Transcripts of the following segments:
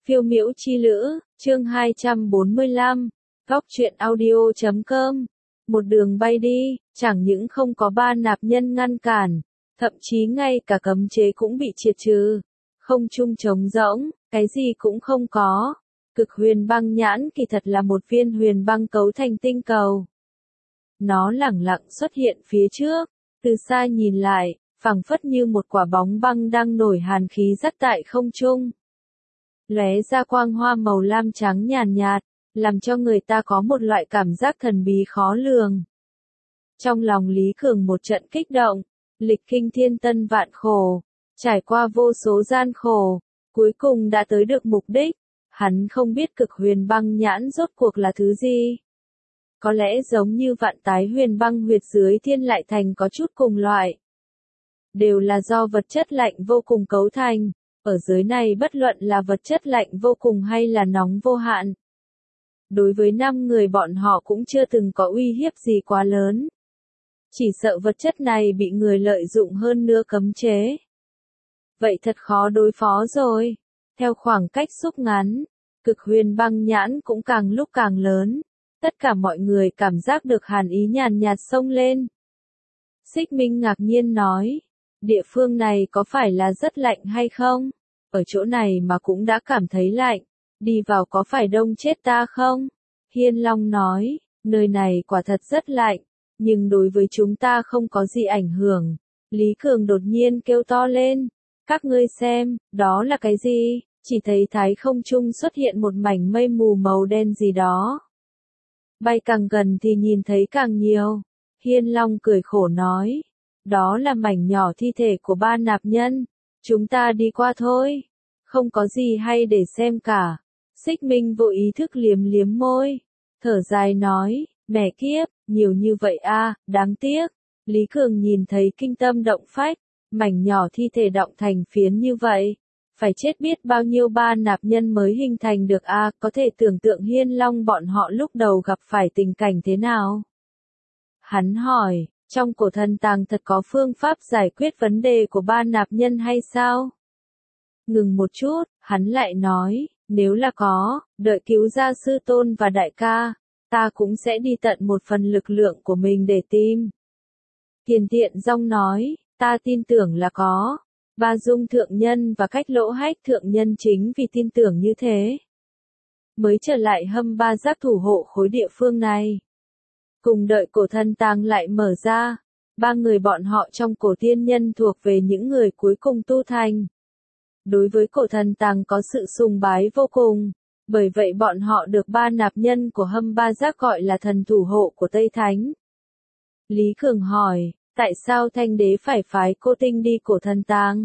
Phiêu miễu chi lữ, chương 245, góc truyện audio.com. Một đường bay đi, chẳng những không có ba nạp nhân ngăn cản, thậm chí ngay cả cấm chế cũng bị triệt trừ. Không trung trống rỗng, cái gì cũng không có. Cực huyền băng nhãn kỳ thật là một viên huyền băng cấu thành tinh cầu. Nó lẳng lặng xuất hiện phía trước, từ xa nhìn lại, phảng phất như một quả bóng băng đang nổi hàn khí dắt tại không trung. Lóe ra quang hoa màu lam trắng nhàn nhạt, làm cho người ta có một loại cảm giác thần bí khó lường. Trong lòng Lý Cường một trận kích động, lịch kinh thiên tân vạn khổ, trải qua vô số gian khổ, cuối cùng đã tới được mục đích. Hắn không biết cực huyền băng nhãn rốt cuộc là thứ gì. Có lẽ giống như vạn tái huyền băng huyệt dưới thiên lại thành có chút cùng loại. Đều là do vật chất lạnh vô cùng cấu thành. Ở giới này bất luận là vật chất lạnh vô cùng hay là nóng vô hạn. Đối với 5 người bọn họ cũng chưa từng có uy hiếp gì quá lớn. Chỉ sợ vật chất này bị người lợi dụng hơn nữa cấm chế. Vậy thật khó đối phó rồi. Theo khoảng cách rút ngắn, cực huyền băng nhãn cũng càng lúc càng lớn. Tất cả mọi người cảm giác được hàn ý nhàn nhạt xông lên. Xích Minh ngạc nhiên nói. Địa phương này có phải là rất lạnh hay không? Ở chỗ này mà cũng đã cảm thấy lạnh. Đi vào có phải đông chết ta không? Hiên Long nói, nơi này quả thật rất lạnh, nhưng đối với chúng ta không có gì ảnh hưởng. Lý Cường đột nhiên kêu to lên. Các ngươi xem, đó là cái gì? Chỉ thấy thái không trung xuất hiện một mảnh mây mù màu đen gì đó. Bay càng gần thì nhìn thấy càng nhiều. Hiên Long cười khổ nói. Đó là mảnh nhỏ thi thể của ba nạp nhân. Chúng ta đi qua thôi. Không có gì hay để xem cả. Xích Minh vô ý thức liếm liếm môi. Thở dài nói, mẹ kiếp, nhiều như vậy a, đáng tiếc. Lý Cường nhìn thấy kinh tâm động phách. Mảnh nhỏ thi thể động thành phiến như vậy. Phải chết biết bao nhiêu ba nạp nhân mới hình thành được a, có thể tưởng tượng Hiên Long bọn họ lúc đầu gặp phải tình cảnh thế nào. Hắn hỏi. Trong cổ thần tàng thật có phương pháp giải quyết vấn đề của ba nạp nhân hay sao? Ngừng một chút, hắn lại nói, nếu là có, đợi cứu ra sư tôn và đại ca, ta cũng sẽ đi tận một phần lực lượng của mình để tìm. Kiền Tiện Dong nói, ta tin tưởng là có. Ba Dung thượng nhân và Cách Lỗ Hách thượng nhân chính vì tin tưởng như thế. Mới trở lại hâm ba giác thủ hộ khối địa phương này. Cùng đợi cổ thần tàng lại mở ra, 3 người bọn họ trong cổ tiên nhân thuộc về những người cuối cùng tu thành. Đối với cổ thần tàng có sự sùng bái vô cùng, bởi vậy bọn họ được ba nạp nhân của hâm ba giác gọi là thần thủ hộ của Tây Thánh. Lý Cường hỏi, tại sao Thanh Đế phải phái Cô Tinh đi cổ thần tàng?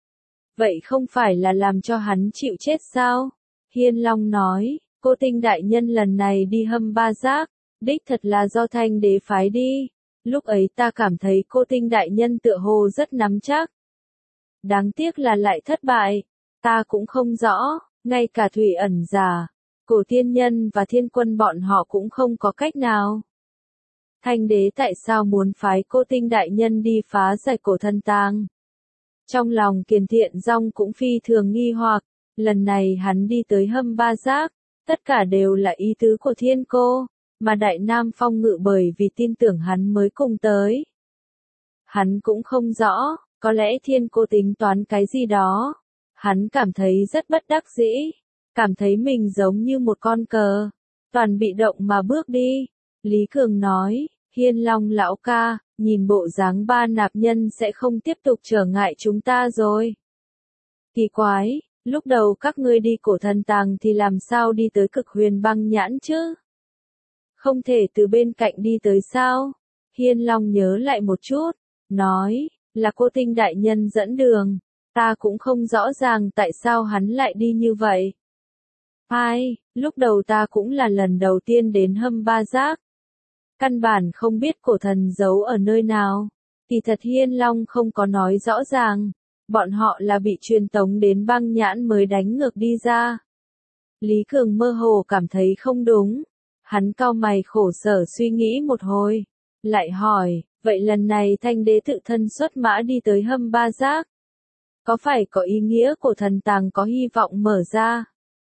Vậy không phải là làm cho hắn chịu chết sao? Hiên Long nói, Cô Tinh đại nhân lần này đi hâm ba giác. Đích thật là do Thanh Đế phái đi. Lúc ấy ta cảm thấy Cô Tinh đại nhân tựa hồ rất nắm chắc. Đáng tiếc là lại thất bại. Ta cũng không rõ, ngay cả Thủy Ẩn Giả, cổ tiên nhân và thiên quân bọn họ cũng không có cách nào. Thanh Đế tại sao muốn phái Cô Tinh đại nhân đi phá giải cổ thần tàng? Trong lòng Kiền Thiện Dong cũng phi thường nghi hoặc, lần này hắn đi tới hâm ba giác, tất cả đều là ý tứ của thiên cô. Mà Đại Nam Phong Ngự bởi vì tin tưởng hắn mới cùng tới. Hắn cũng không rõ, có lẽ thiên cô tính toán cái gì đó. Hắn cảm thấy rất bất đắc dĩ, cảm thấy mình giống như một con cờ, toàn bị động mà bước đi. Lý Cường nói, Hiên Long lão ca, nhìn bộ dáng ba nạp nhân sẽ không tiếp tục trở ngại chúng ta rồi. Kỳ quái, lúc đầu các ngươi đi cổ thần tàng thì làm sao đi tới cực huyền băng nhãn chứ? Không thể từ bên cạnh đi tới sao? Hiên Long nhớ lại một chút, nói, là Cô Tinh đại nhân dẫn đường, ta cũng không rõ ràng tại sao hắn lại đi như vậy. Ai, lúc đầu ta cũng là lần đầu tiên đến hâm ba giác. Căn bản không biết cổ thần giấu ở nơi nào, thì thật Hiên Long không có nói rõ ràng, bọn họ là bị truyền tống đến băng nhãn mới đánh ngược đi ra. Lý Cường mơ hồ cảm thấy không đúng. Hắn cau mày khổ sở suy nghĩ một hồi, lại hỏi, vậy lần này Thanh Đế tự thân xuất mã đi tới hâm ba giác. Có phải có ý nghĩa cổ thần tàng có hy vọng mở ra?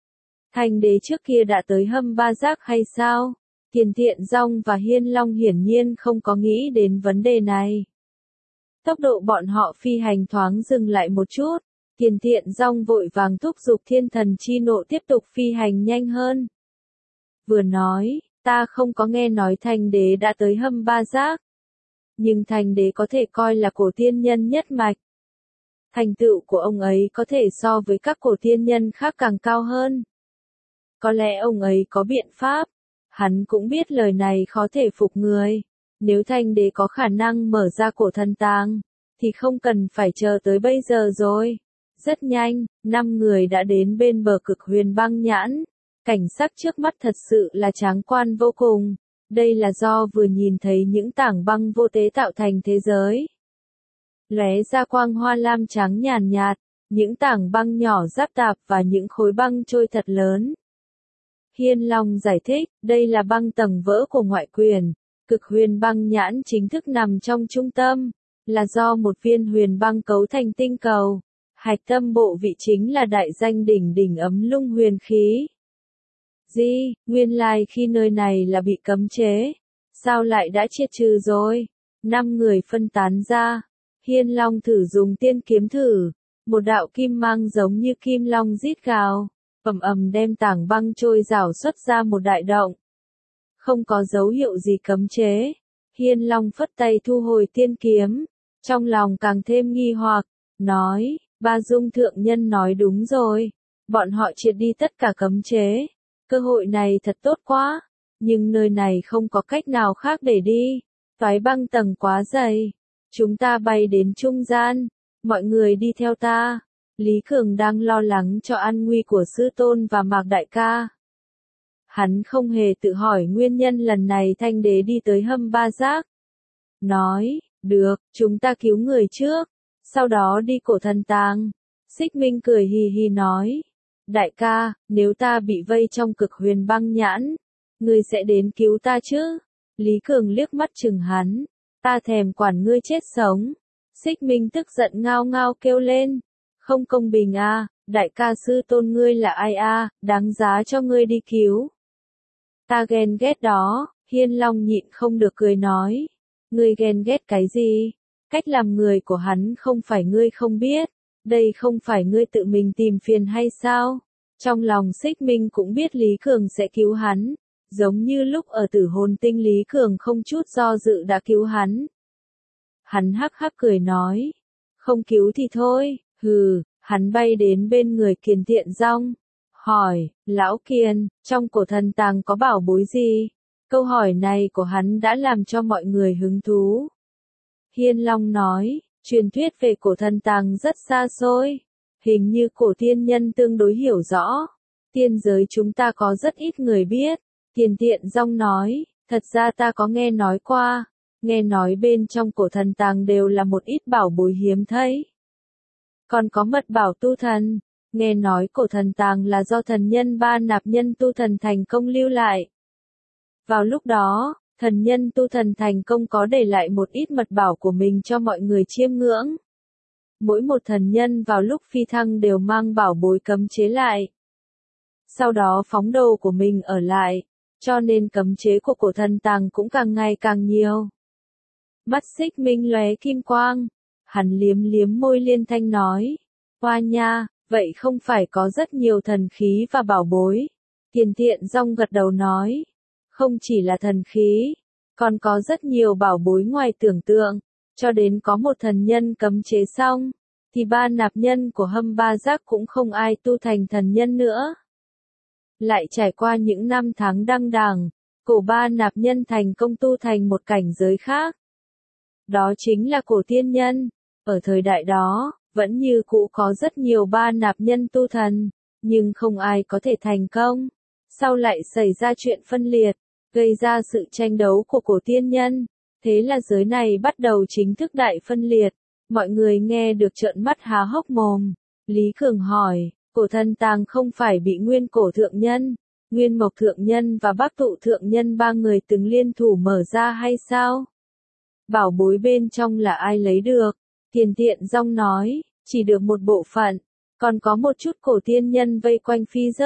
Thành đế trước kia đã tới Hâm Ba Giác hay sao? Tiền Thiện Dong và Hiên Long hiển nhiên không có nghĩ đến vấn đề này. Tốc độ bọn họ phi hành thoáng dừng lại một chút. Tiền Thiện Dong vội vàng thúc giục Thiên Thần Chi Nộ tiếp tục phi hành nhanh hơn. Vừa nói, ta không có nghe nói Thành đế đã tới Hâm Ba Giác. Nhưng Thành đế có thể coi là cổ tiên nhân nhất mạch. Thành tựu của ông ấy có thể so với các cổ tiên nhân khác càng cao hơn. Có lẽ ông ấy có biện pháp. Hắn cũng biết lời này khó thể phục người. Nếu Thành đế có khả năng mở ra cổ thần tàng, thì không cần phải chờ tới bây giờ rồi. Rất nhanh, 5 người đã đến bên bờ Cực Huyền Băng Nhãn. Cảnh sắc trước mắt thật sự là tráng quan vô cùng. Đây là do vừa nhìn thấy những tảng băng vô tế tạo thành thế giới. Lóe ra quang hoa lam trắng nhàn nhạt, những tảng băng nhỏ ráp tạp và những khối băng trôi thật lớn. Hiên Long giải thích, đây là băng tầng vỡ của ngoại quyền. Cực huyền băng nhãn chính thức nằm trong trung tâm, là do một viên huyền băng cấu thành tinh cầu. Hạch tâm bộ vị chính là đại danh đỉnh đỉnh ấm lung huyền khí. Nguyên lai khi nơi này là bị cấm chế. Sao lại đã triệt trừ rồi? 5 người phân tán ra. Hiên Long thử dùng tiên kiếm thử. Một đạo kim mang giống như kim long rít gào. Ầm ầm đem tảng băng trôi rảo xuất ra một đại động. Không có dấu hiệu gì cấm chế. Hiên Long phất tay thu hồi tiên kiếm. Trong lòng càng thêm nghi hoặc. Nói, Ba Dung thượng nhân nói đúng rồi. Bọn họ triệt đi tất cả cấm chế. Cơ hội này thật tốt quá. Nhưng nơi này không có cách nào khác để đi. Toái băng tầng quá dày. Chúng ta bay đến trung gian. Mọi người đi theo ta. Lý Cường đang lo lắng cho an nguy của sư tôn và Mạc Đại ca. Hắn không hề tự hỏi nguyên nhân lần này Thanh đế đi tới Hâm Ba Giác. Nói, được, chúng ta cứu người trước. Sau đó đi cổ thần tàng. Xích Minh cười hì hì nói. Đại ca, nếu ta bị vây trong Cực Huyền Băng Nhãn, ngươi sẽ đến cứu ta chứ? Lý Cường liếc mắt chừng hắn. Ta thèm quản ngươi chết sống. Xích Minh tức giận ngao ngao kêu lên. Không công bình à, đại ca sư tôn ngươi là ai à, đáng giá cho ngươi đi cứu. Ta ghen ghét đó, Hiên Long nhịn không được cười nói. Ngươi ghen ghét cái gì? Cách làm người của hắn không phải ngươi không biết. Đây không phải ngươi tự mình tìm phiền hay sao? Trong lòng Xích Minh cũng biết Lý Cường sẽ cứu hắn. Giống như lúc ở Tử Hồn Tinh Lý Cường không chút do dự đã cứu hắn. Hắn hắc hắc cười nói. Không cứu thì thôi, hừ, hắn bay đến bên người Kiền Thiện Dong. Hỏi, Lão Kiền, trong cổ thần tàng có bảo bối gì? Câu hỏi này của hắn đã làm cho mọi người hứng thú. Hiên Long nói, truyền thuyết về cổ thần tàng rất xa xôi. Hình như cổ tiên nhân tương đối hiểu rõ. Tiên giới chúng ta có rất ít người biết. Kiền Thiện Dong nói, thật ra ta có nghe nói qua. Nghe nói bên trong cổ thần tàng đều là một ít bảo bối hiếm thấy. Còn có mật bảo tu thần. Nghe nói cổ thần tàng là do thần nhân Ba Nạp Nhân tu thần thành công lưu lại. Vào lúc đó, thần nhân tu thần thành công có để lại một ít mật bảo của mình cho mọi người chiêm ngưỡng. Mỗi một thần nhân vào lúc phi thăng đều mang bảo bối cấm chế lại. Sau đó phóng đồ của mình ở lại, cho nên cấm chế của cổ thần tàng cũng càng ngày càng nhiều. Mắt Xích Minh lóe kim quang, hắn liếm liếm môi liên thanh nói. Hoa nha, vậy không phải có rất nhiều thần khí và bảo bối. Kiền Thiện Dong gật đầu nói. Không chỉ là thần khí, còn có rất nhiều bảo bối ngoài tưởng tượng. Cho đến có một thần nhân cấm chế xong, thì Ba Nạp Nhân của Hâm Ba Giác cũng không ai tu thành thần nhân nữa. Lại trải qua những năm tháng đăng đẳng, cổ Ba Nạp Nhân thành công tu thành một cảnh giới khác. Đó chính là cổ tiên nhân. Ở thời đại đó, vẫn như cũ có rất nhiều Ba Nạp Nhân tu thần, nhưng không ai có thể thành công. Sau lại xảy ra chuyện phân liệt, gây ra sự tranh đấu của cổ tiên nhân. Thế là giới này bắt đầu chính thức đại phân liệt. Mọi người nghe được trợn mắt há hốc mồm. Lý Cường hỏi, cổ thần tàng không phải bị Nguyên Cổ Thượng Nhân, Nguyên Mộc Thượng Nhân và Bắc Tụ Thượng Nhân ba người từng liên thủ mở ra hay sao? Bảo bối bên trong là ai lấy được? Kiền Thiện Dong nói, chỉ được một bộ phận, còn có một chút cổ tiên nhân vây quanh phi rớt.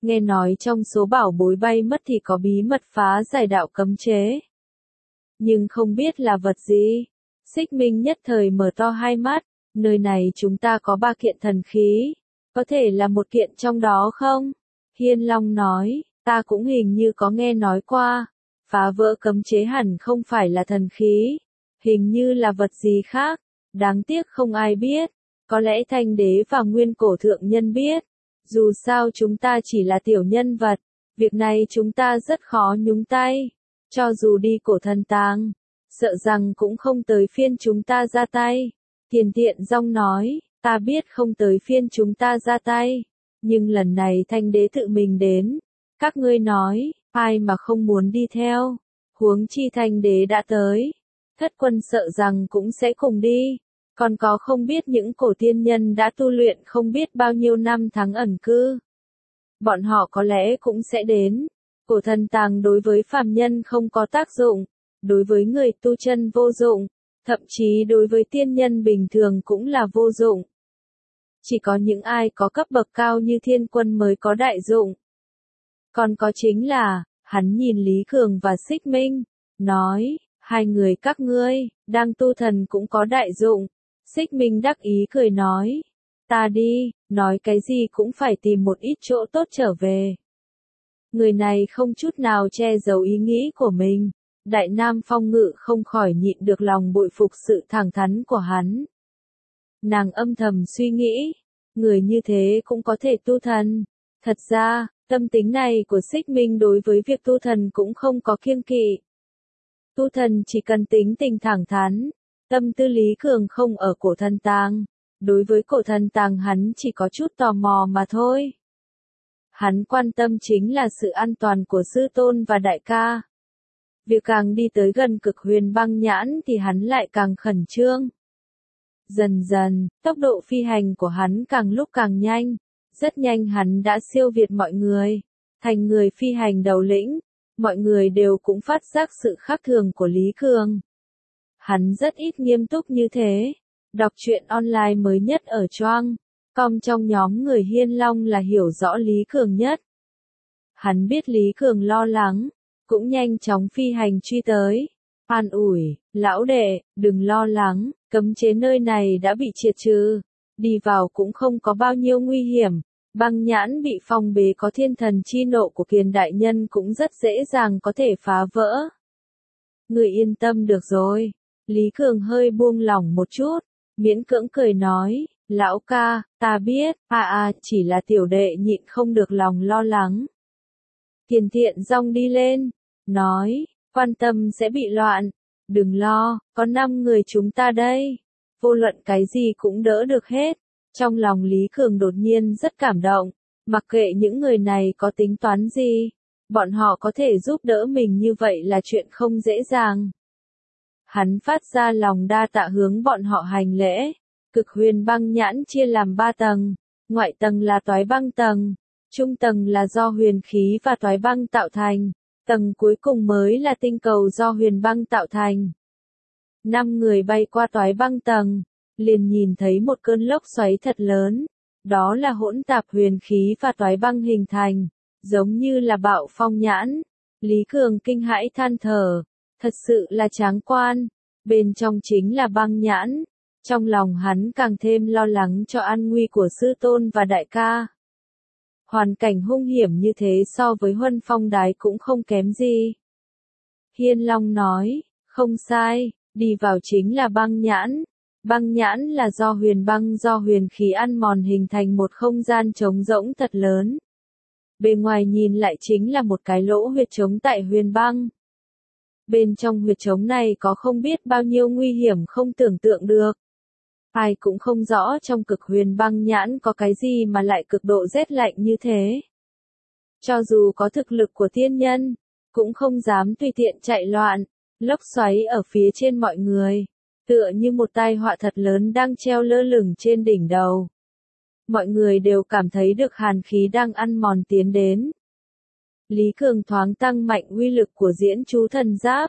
Nghe nói trong số bảo bối bay mất thì có bí mật phá giải đạo cấm chế. Nhưng không biết là vật gì. Xích Minh nhất thời mở to hai mắt, nơi này chúng ta có 3 kiện thần khí, có thể là một kiện trong đó không? Hiên Long nói, ta cũng hình như có nghe nói qua, phá vỡ cấm chế hẳn không phải là thần khí, hình như là vật gì khác, đáng tiếc không ai biết, có lẽ Thanh Đế và Nguyên Cổ Thượng Nhân biết, dù sao chúng ta chỉ là tiểu nhân vật, việc này chúng ta rất khó nhúng tay, cho dù đi cổ thần tàng, sợ rằng cũng không tới phiên chúng ta ra tay. Tiền Tiện Dong nói, ta biết không tới phiên chúng ta ra tay, nhưng lần này Thanh Đế tự mình đến, các ngươi nói, ai mà không muốn đi theo, huống chi Thanh Đế đã tới, thất quân sợ rằng cũng sẽ cùng đi, còn có không biết những cổ tiên nhân đã tu luyện không biết bao nhiêu năm tháng ẩn cư. Bọn họ có lẽ cũng sẽ đến, cổ thần tàng đối với phàm nhân không có tác dụng, đối với người tu chân vô dụng, thậm chí đối với tiên nhân bình thường cũng là vô dụng. Chỉ có những ai có cấp bậc cao như Thiên Quân mới có đại dụng. Còn có chính là, hắn nhìn Lý Cường và Xích Minh, nói, hai người các ngươi, đang tu thần cũng có đại dụng. Xích Minh đắc ý cười nói, ta đi, nói cái gì cũng phải tìm một ít chỗ tốt trở về. Người này không chút nào che giấu ý nghĩ của mình. Đại Nam Phong Ngự không khỏi nhịn được lòng bội phục sự thẳng thắn của hắn. Nàng âm thầm suy nghĩ, người như thế cũng có thể tu thần. Thật ra, tâm tính này của Xích Minh đối với việc tu thần cũng không có kiêng kỵ. Tu thần chỉ cần tính tình thẳng thắn, tâm tư Lý Cường không ở cổ thần tàng. Đối với cổ thần tàng hắn chỉ có chút tò mò mà thôi. Hắn quan tâm chính là sự an toàn của sư tôn và đại ca. Việc càng đi tới gần Cực Huyền Băng Nhãn thì hắn lại càng khẩn trương. Dần dần, tốc độ phi hành của hắn càng lúc càng nhanh. Rất nhanh hắn đã siêu việt mọi người. Thành người phi hành đầu lĩnh. Mọi người đều cũng phát giác sự khác thường của Lý Cường. Hắn rất ít nghiêm túc như thế. Đọc truyện online mới nhất ở Choang. Com trong nhóm người Hiên Long là hiểu rõ Lý Cường nhất. Hắn biết Lý Cường lo lắng. Cũng nhanh chóng phi hành truy tới. An ủi, lão đệ, đừng lo lắng, cấm chế nơi này đã bị triệt trừ. Đi vào cũng không có bao nhiêu nguy hiểm. Băng nhãn bị phong bế có thiên thần chi nộ của Kiền đại nhân cũng rất dễ dàng có thể phá vỡ. Người yên tâm được rồi. Lý Cường hơi buông lỏng một chút, miễn cưỡng cười nói, lão ca, ta biết, chỉ là tiểu đệ nhịn không được lòng lo lắng. Tiền Thiện Dong đi lên, nói, quan tâm sẽ bị loạn, đừng lo, có 5 người chúng ta đây, vô luận cái gì cũng đỡ được hết. Trong lòng Lý Cường đột nhiên rất cảm động, mặc kệ những người này có tính toán gì, bọn họ có thể giúp đỡ mình như vậy là chuyện không dễ dàng. Hắn phát ra lòng đa tạ hướng bọn họ hành lễ. Cực Huyền Băng Nhãn chia làm 3 tầng, ngoại tầng là toái băng tầng, trung tầng là do huyền khí và toái băng tạo thành, tầng cuối cùng mới là tinh cầu do huyền băng tạo thành. 5 người bay qua toái băng tầng, liền nhìn thấy một cơn lốc xoáy thật lớn, đó là hỗn tạp huyền khí và toái băng hình thành, giống như là bạo phong nhãn. Lý Cường kinh hãi than thở, thật sự là tráng quan, bên trong chính là băng nhãn. Trong lòng hắn càng thêm lo lắng cho an nguy của sư tôn và đại ca. Hoàn cảnh hung hiểm như thế so với Huân Phong Đái cũng không kém gì. Hiên Long nói, không sai, đi vào chính là băng nhãn. Băng nhãn là do huyền khí ăn mòn hình thành một không gian trống rỗng thật lớn. Bề ngoài nhìn lại chính là một cái lỗ huyệt trống tại huyền băng. Bên trong huyệt trống này có không biết bao nhiêu nguy hiểm không tưởng tượng được. Ai cũng không rõ trong Cực Huyền Băng Nhãn có cái gì mà lại cực độ rét lạnh như thế. Cho dù có thực lực của tiên nhân, cũng không dám tùy tiện chạy loạn, lốc xoáy ở phía trên mọi người, tựa như một tai họa thật lớn đang treo lơ lửng trên đỉnh đầu. Mọi người đều cảm thấy được hàn khí đang ăn mòn tiến đến. Lý Cường thoáng tăng mạnh uy lực của diễn chú thần giáp,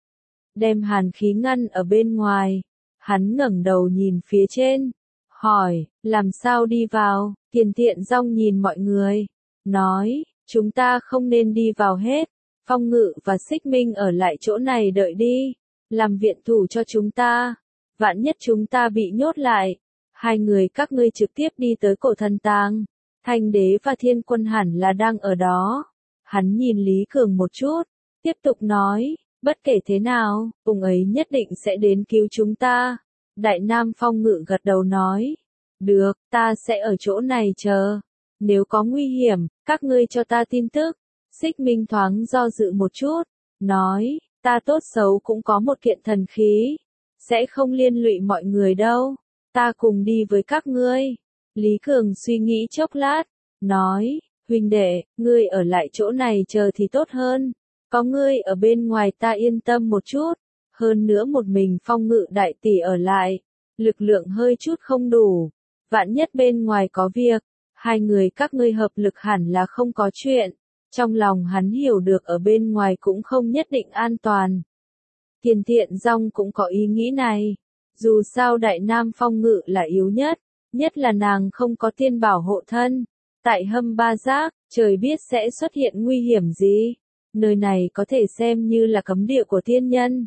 đem hàn khí ngăn ở bên ngoài. Hắn ngẩng đầu nhìn phía trên, hỏi, làm sao đi vào? Tiền Thiện Dong nhìn mọi người, nói, chúng ta không nên đi vào hết, Phong Ngự và Xích Minh ở lại chỗ này đợi đi, làm viện thủ cho chúng ta, vạn nhất chúng ta bị nhốt lại, hai người các ngươi trực tiếp đi tới cổ thần tàng, Thanh Đế và Thiên Quân hẳn là đang ở đó. Hắn nhìn Lý Cường một chút, tiếp tục nói, bất kể thế nào, ông ấy nhất định sẽ đến cứu chúng ta. Đại Nam Phong Ngự gật đầu nói, được, ta sẽ ở chỗ này chờ. Nếu có nguy hiểm, các ngươi cho ta tin tức. Xích Minh thoáng do dự một chút, nói, ta tốt xấu cũng có một kiện thần khí, sẽ không liên lụy mọi người đâu, ta cùng đi với các ngươi. Lý Cường suy nghĩ chốc lát, nói, huynh đệ, ngươi ở lại chỗ này chờ thì tốt hơn, có ngươi ở bên ngoài ta yên tâm một chút, hơn nữa một mình Phong Ngự đại tỷ ở lại, lực lượng hơi chút không đủ, vạn nhất bên ngoài có việc, hai người các ngươi hợp lực hẳn là không có chuyện. Trong lòng hắn hiểu được ở bên ngoài cũng không nhất định an toàn. Tiền Thiện Dong cũng có ý nghĩ này. Dù sao Đại Nam Phong Ngự là yếu nhất là nàng không có tiên bảo hộ thân. Tại Hâm Ba Giác, trời biết sẽ xuất hiện nguy hiểm gì. Nơi này có thể xem như là cấm địa của tiên nhân.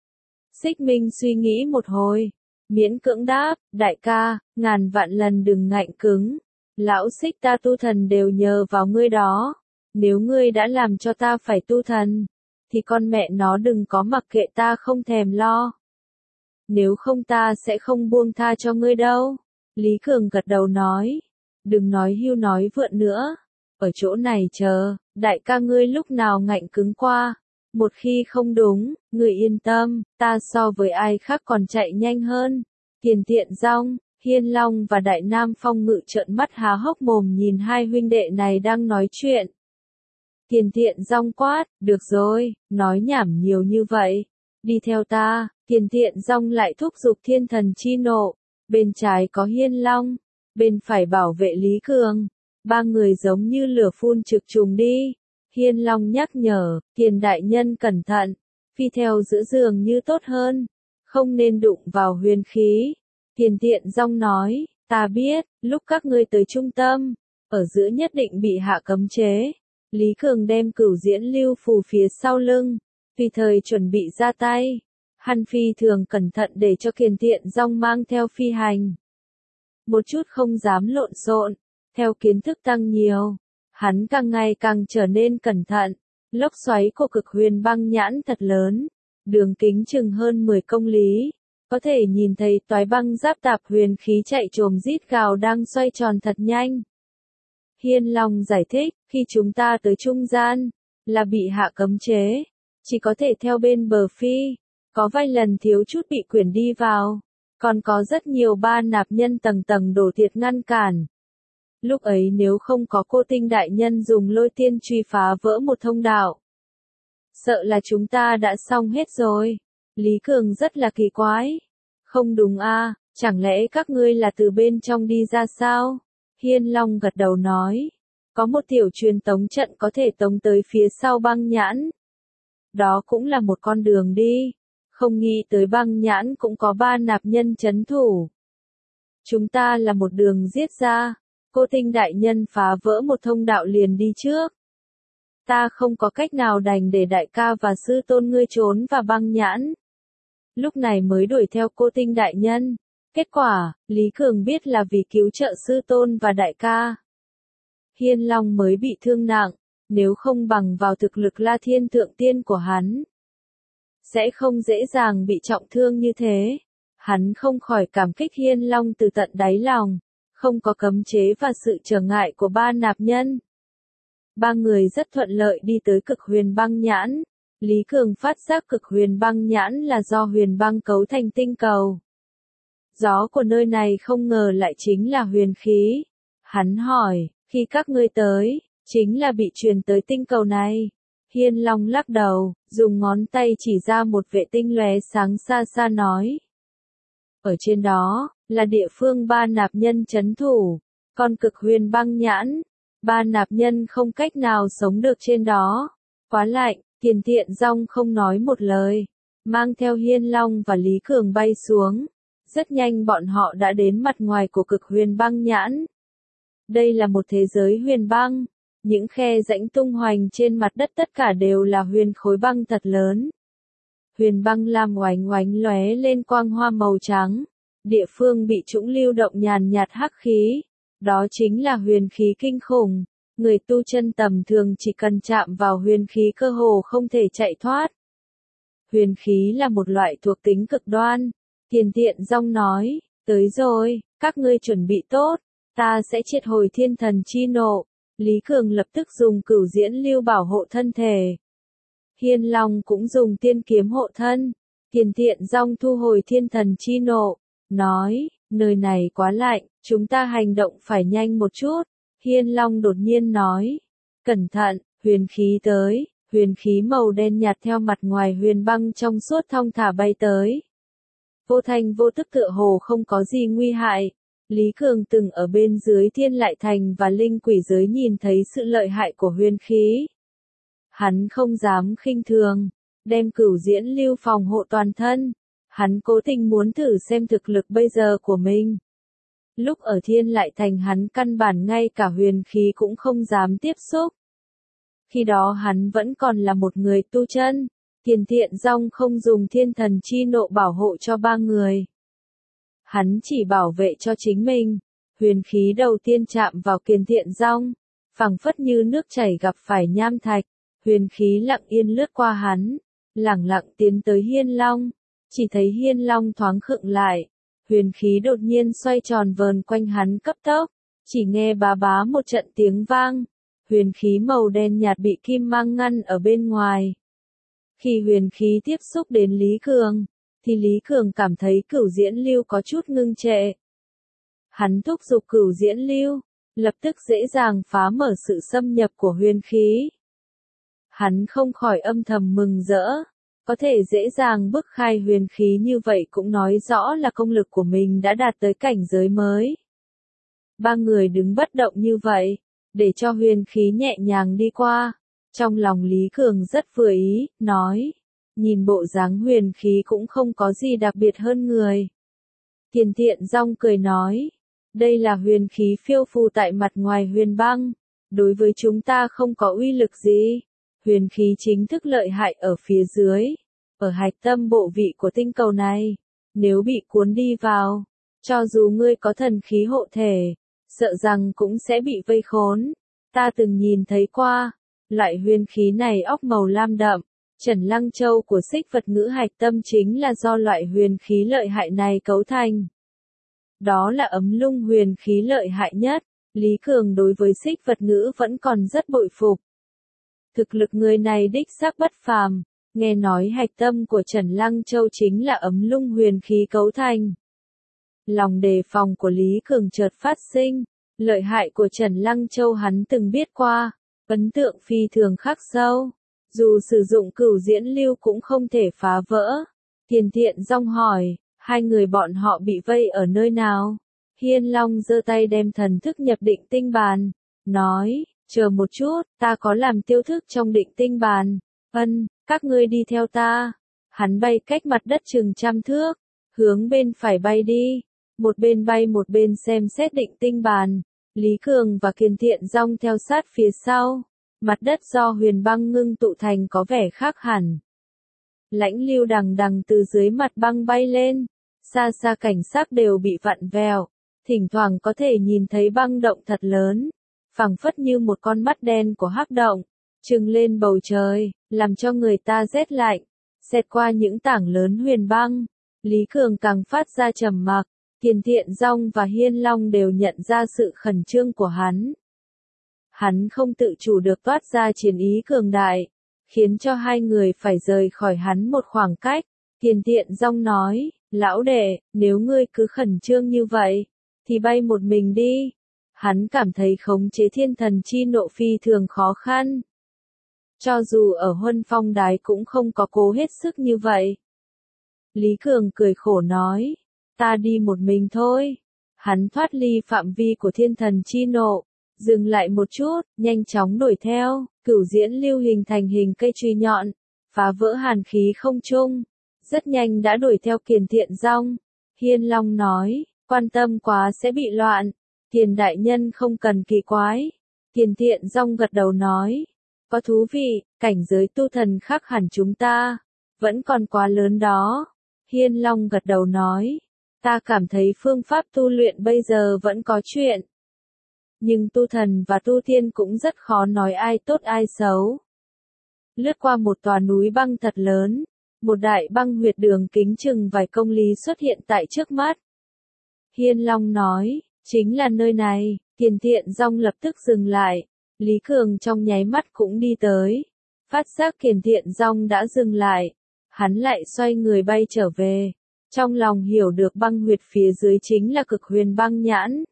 Xích Minh suy nghĩ một hồi, miễn cưỡng đáp, đại ca, ngàn vạn lần đừng ngạnh cứng. Lão Xích ta tu thần đều nhờ vào ngươi đó. Nếu ngươi đã làm cho ta phải tu thần, thì con mẹ nó đừng có mặc kệ ta không thèm lo. Nếu không ta sẽ không buông tha cho ngươi đâu. Lý Cường gật đầu nói, đừng nói hưu nói vượn nữa. Ở chỗ này chờ, đại ca ngươi lúc nào ngạnh cứng qua. Một khi không đúng, ngươi yên tâm, ta so với ai khác còn chạy nhanh hơn. Tiền Thiện Dong, Hiên Long và Đại Nam Phong Ngự trợn mắt há hốc mồm nhìn hai huynh đệ này đang nói chuyện. Tiền Thiện Dong quát, được rồi, nói nhảm nhiều như vậy. Đi theo ta, Tiền Thiện Dong lại thúc giục Thiên Thần Chi Nộ. Bên trái có Hiên Long, bên phải bảo vệ Lý Cường. Ba người giống như lửa phun trực trùng đi. Hiên Long nhắc nhở, Tiền đại nhân cẩn thận, phi theo giữa giường như tốt hơn, không nên đụng vào huyền khí. Tiền Thiện Dong nói, ta biết, lúc các ngươi tới trung tâm, ở giữa nhất định bị hạ cấm chế. Lý Cường đem Cửu Diễn Lưu Phù phía sau lưng, tùy thời chuẩn bị ra tay. Hắn phi thường cẩn thận để cho Tiền Thiện Dong mang theo phi hành. Một chút không dám lộn xộn, theo kiến thức tăng nhiều, hắn càng ngày càng trở nên cẩn thận. Lốc xoáy của Cực Huyền Băng Nhãn thật lớn, đường kính chừng hơn 10 công lý, có thể nhìn thấy toái băng giáp tạp huyền khí chạy trồm rít gào đang xoay tròn thật nhanh. Hiên Long giải thích, khi chúng ta tới trung gian, là bị hạ cấm chế, chỉ có thể theo bên bờ phi, có vài lần thiếu chút bị quyển đi vào, còn có rất nhiều ba nạp nhân tầng tầng đổ thiệt ngăn cản. Lúc ấy nếu không có Cô Tinh đại nhân dùng lôi tiên truy phá vỡ một thông đạo, sợ là chúng ta đã xong hết rồi. Lý Cường rất là kỳ quái. Không đúng a, chẳng lẽ các ngươi là từ bên trong đi ra sao? Hiên Long gật đầu nói, có một tiểu truyền tống trận có thể tống tới phía sau băng nhãn. Đó cũng là một con đường đi, không nghĩ tới băng nhãn cũng có ba nạp nhân chấn thủ. Chúng ta là một đường giết ra, Cô Tinh đại nhân phá vỡ một thông đạo liền đi trước. Ta không có cách nào đành để đại ca và sư tôn ngươi trốn vào băng nhãn. Lúc này mới đuổi theo Cô Tinh đại nhân. Kết quả, Lý Cường biết là vì cứu trợ sư tôn và đại ca. Hiên Long mới bị thương nặng, nếu không bằng vào thực lực La Thiên Thượng Tiên của hắn, sẽ không dễ dàng bị trọng thương như thế. Hắn không khỏi cảm kích Hiên Long từ tận đáy lòng, không có cấm chế và sự trở ngại của ba nạp nhân. Ba người rất thuận lợi đi tới Cực Huyền Băng Nhãn. Lý Cường phát giác Cực Huyền Băng Nhãn là do huyền băng cấu thành tinh cầu. Gió của nơi này không ngờ lại chính là huyền khí. Hắn hỏi, khi các ngươi tới, chính là bị truyền tới tinh cầu này. Hiên Long lắc đầu, dùng ngón tay chỉ ra một vệ tinh lóe sáng xa xa nói. Ở trên đó, là địa phương ba nạp nhân chấn thủ, còn Cực Huyền Băng Nhãn, ba nạp nhân không cách nào sống được trên đó. Quá lạnh, Tiền Thiện Dong không nói một lời, mang theo Hiên Long và Lý Cường bay xuống. Rất nhanh bọn họ đã đến mặt ngoài của Cực Huyền Băng Nhãn. Đây là một thế giới huyền băng, Những khe rãnh tung hoành trên mặt đất tất cả đều là huyền khối băng thật lớn. Huyền băng lam oánh oánh lóe lên quang hoa màu trắng. Địa phương bị trũng lưu động nhàn nhạt hắc khí. Đó chính là huyền khí kinh khủng. Người tu chân tầm thường chỉ cần chạm vào huyền khí cơ hồ không thể chạy thoát. Huyền khí là một loại thuộc tính cực đoan. Tiền Tiện Dong nói, tới rồi, các ngươi chuẩn bị tốt, ta sẽ triệt hồi thiên thần chi nộ. Lý Cường lập tức dùng cửu diễn lưu bảo hộ thân thể. Hiên Long cũng dùng tiên kiếm hộ thân. Tiền Tiện Dong thu hồi thiên thần chi nộ, nói, nơi này quá lạnh, chúng ta hành động phải nhanh một chút. Hiên Long đột nhiên nói, cẩn thận, huyền khí tới, huyền khí màu đen nhạt theo mặt ngoài huyền băng trong suốt thong thả bay tới. Vô thanh vô tức tựa hồ không có gì nguy hại. Lý Cường từng ở bên dưới Thiên Lại Thành và Linh Quỷ giới nhìn thấy sự lợi hại của huyền khí. Hắn không dám khinh thường, đem cửu diễn lưu phòng hộ toàn thân. Hắn cố tình muốn thử xem thực lực bây giờ của mình. Lúc ở Thiên Lại Thành hắn căn bản ngay cả huyền khí cũng không dám tiếp xúc. Khi đó hắn vẫn còn là một người tu chân. Tiền Tiện Dong không dùng thiên thần chi nộ bảo hộ cho ba người. Hắn chỉ bảo vệ cho chính mình. Huyền khí đầu tiên chạm vào Tiền Tiện Dong, phảng phất như nước chảy gặp phải nham thạch. Huyền khí lặng yên lướt qua hắn, lẳng lặng tiến tới Hiên Long. Chỉ thấy Hiên Long thoáng khựng lại. Huyền khí đột nhiên xoay tròn vờn quanh hắn cấp tốc. Chỉ nghe bá bá một trận tiếng vang. Huyền khí màu đen nhạt bị kim mang ngăn ở bên ngoài. Khi huyền khí tiếp xúc đến Lý Cường, thì Lý Cường cảm thấy cửu diễn lưu có chút ngưng trệ. Hắn thúc giục cửu diễn lưu, lập tức dễ dàng phá mở sự xâm nhập của huyền khí. Hắn không khỏi âm thầm mừng rỡ, có thể dễ dàng bức khai huyền khí như vậy cũng nói rõ là công lực của mình đã đạt tới cảnh giới mới. Ba người đứng bất động như vậy, để cho huyền khí nhẹ nhàng đi qua. Trong lòng Lý Cường rất vừa ý, nói, nhìn bộ dáng huyền khí cũng không có gì đặc biệt hơn người. Tiền Tiện Dong cười nói, đây là huyền khí phiêu phù tại mặt ngoài huyền băng, đối với chúng ta không có uy lực gì. Huyền khí chính thức lợi hại ở phía dưới, ở hạch tâm bộ vị của tinh cầu này. Nếu bị cuốn đi vào, cho dù ngươi có thần khí hộ thể, sợ rằng cũng sẽ bị vây khốn. Ta từng nhìn thấy qua. Loại huyền khí này óc màu lam đậm, Trần Lăng Châu của Xích Vật Ngữ hạch tâm chính là do loại huyền khí lợi hại này cấu thành. Đó là ấm lung huyền khí lợi hại nhất. Lý Cường đối với Xích Vật Ngữ vẫn còn rất bội phục. Thực lực người này đích xác bất phàm, nghe nói hạch tâm của Trần Lăng Châu chính là ấm lung huyền khí cấu thành. Lòng đề phòng của Lý Cường chợt phát sinh, lợi hại của Trần Lăng Châu hắn từng biết qua. Ấn tượng phi thường khắc sâu, dù sử dụng cửu diễn lưu cũng không thể phá vỡ. Tiền Tiện Dong hỏi, hai người bọn họ bị vây ở nơi nào? Hiên Long giơ tay đem thần thức nhập định tinh bàn, nói, chờ một chút, ta có làm tiêu thức trong định tinh bàn. Các ngươi đi theo ta. Hắn bay cách mặt đất chừng 100 thước, hướng bên phải bay đi, một bên bay một bên xem xét định tinh bàn. Lý Cường và Tiền Tiện Dong theo sát phía sau. Mặt đất do huyền băng ngưng tụ thành có vẻ khác hẳn. Lãnh lưu đằng đằng từ dưới mặt băng bay lên. Xa xa cảnh sắc đều bị vặn vẹo. Thỉnh thoảng có thể nhìn thấy băng động thật lớn. Phảng phất như một con mắt đen của hắc động. Trừng lên bầu trời, làm cho người ta rét lạnh. Xẹt qua những tảng lớn huyền băng. Lý Cường càng phát ra trầm mặc. Tiền Tiện Dong và Hiên Long đều nhận ra sự khẩn trương của hắn. Hắn không tự chủ được toát ra chiến ý cường đại, khiến cho hai người phải rời khỏi hắn một khoảng cách. Tiền Tiện Dong nói, lão đệ, nếu ngươi cứ khẩn trương như vậy, thì bay một mình đi. Hắn cảm thấy khống chế thiên thần chi nộ phi thường khó khăn. Cho dù ở Huân Phong Đái cũng không có cố hết sức như vậy. Lý Cường cười khổ nói, ta đi một mình thôi. Hắn thoát ly phạm vi của thiên thần chi nộ, dừng lại một chút, nhanh chóng đuổi theo, cửu diễn lưu hình thành hình cây chùy nhọn, phá vỡ hàn khí không trung. Rất nhanh đã đuổi theo Tiền Tiện Dong. Hiên Long nói, quan tâm quá sẽ bị loạn. Tiền đại nhân không cần kỳ quái. Tiền Thiện Dong gật đầu nói. Có thú vị, cảnh giới tu thần khác hẳn chúng ta. Vẫn còn quá lớn đó. Hiên Long gật đầu nói. Ta cảm thấy phương pháp tu luyện bây giờ vẫn có chuyện. Nhưng tu thần và tu thiên cũng rất khó nói ai tốt ai xấu. Lướt qua một tòa núi băng thật lớn. Một đại băng huyệt đường kính chừng vài công lý xuất hiện tại trước mắt. Hiên Long nói, chính là nơi này. Tiền Thiện Dong lập tức dừng lại. Lý Cường trong nháy mắt cũng đi tới. Phát giác Tiền Thiện Dong đã dừng lại. Hắn lại xoay người bay trở về. Trong lòng hiểu được băng huyệt phía dưới chính là Cực Huyền Băng Nhãn.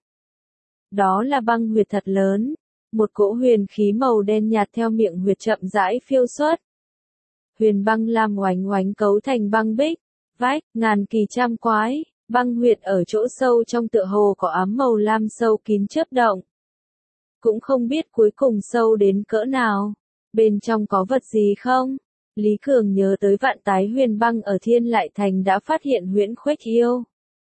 Đó là băng huyệt thật lớn. Một cỗ huyền khí màu đen nhạt theo miệng huyệt chậm rãi phiêu xuất. Huyền băng lam oánh oánh cấu thành băng bích, vách, ngàn kỳ trăm quái. Băng huyệt ở chỗ sâu trong tựa hồ có ám màu lam sâu kín chớp động. Cũng không biết cuối cùng sâu đến cỡ nào. Bên trong có vật gì không? Lý Cường nhớ tới vạn tái huyền băng ở Thiên Lại Thành đã phát hiện huyễn khuếch yêu.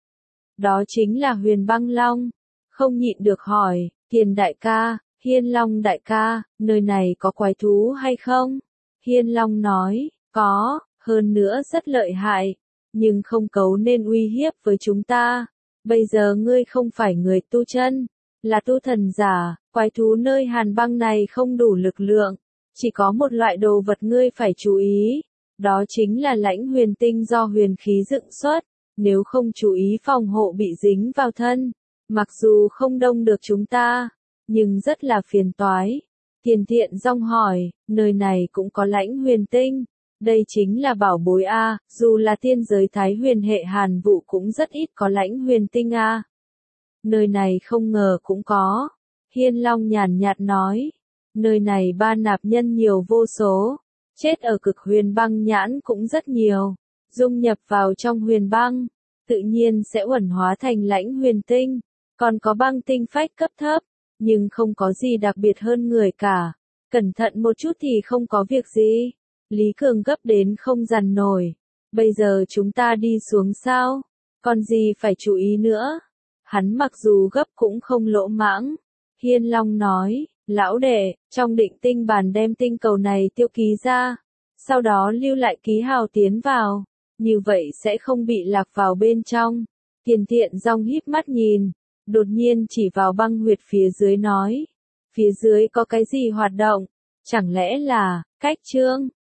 Đó chính là huyền băng long. Không nhịn được hỏi, Tiền đại ca, Hiên Long đại ca, nơi này có quái thú hay không? Hiên Long nói, có, hơn nữa rất lợi hại. Nhưng không cấu nên uy hiếp với chúng ta. Bây giờ ngươi không phải người tu chân, là tu thần giả, quái thú nơi hàn băng này không đủ lực lượng. Chỉ có một loại đồ vật ngươi phải chú ý. Đó chính là lãnh huyền tinh do huyền khí dựng xuất. Nếu không chú ý phòng hộ bị dính vào thân. Mặc dù không đông được chúng ta, nhưng rất là phiền toái. Tiền Thiện Dong hỏi, nơi này cũng có lãnh huyền tinh. Đây chính là bảo bối A, dù là tiên giới Thái Huyền hệ Hàn Vụ cũng rất ít có lãnh huyền tinh A. Nơi này không ngờ cũng có. Hiên Long nhàn nhạt nói. Nơi này ba nạp nhân nhiều vô số. Chết ở Cực Huyền Băng Nhãn cũng rất nhiều. Dung nhập vào trong huyền băng. Tự nhiên sẽ uẩn hóa thành lãnh huyền tinh. Còn có băng tinh phách cấp thấp. Nhưng không có gì đặc biệt hơn người cả. Cẩn thận một chút thì không có việc gì. Lý Cường gấp đến không dằn nổi. Bây giờ chúng ta đi xuống sao? Còn gì phải chú ý nữa? Hắn mặc dù gấp cũng không lỗ mãng. Hiên Long nói, lão đệ, trong định tinh bản đem tinh cầu này tiêu ký ra. Sau đó lưu lại ký hào tiến vào. Như vậy sẽ không bị lạc vào bên trong. Tiền Thiện Dong híp mắt nhìn. Đột nhiên chỉ vào băng huyệt phía dưới nói. Phía dưới có cái gì hoạt động? Chẳng lẽ là, cách trương?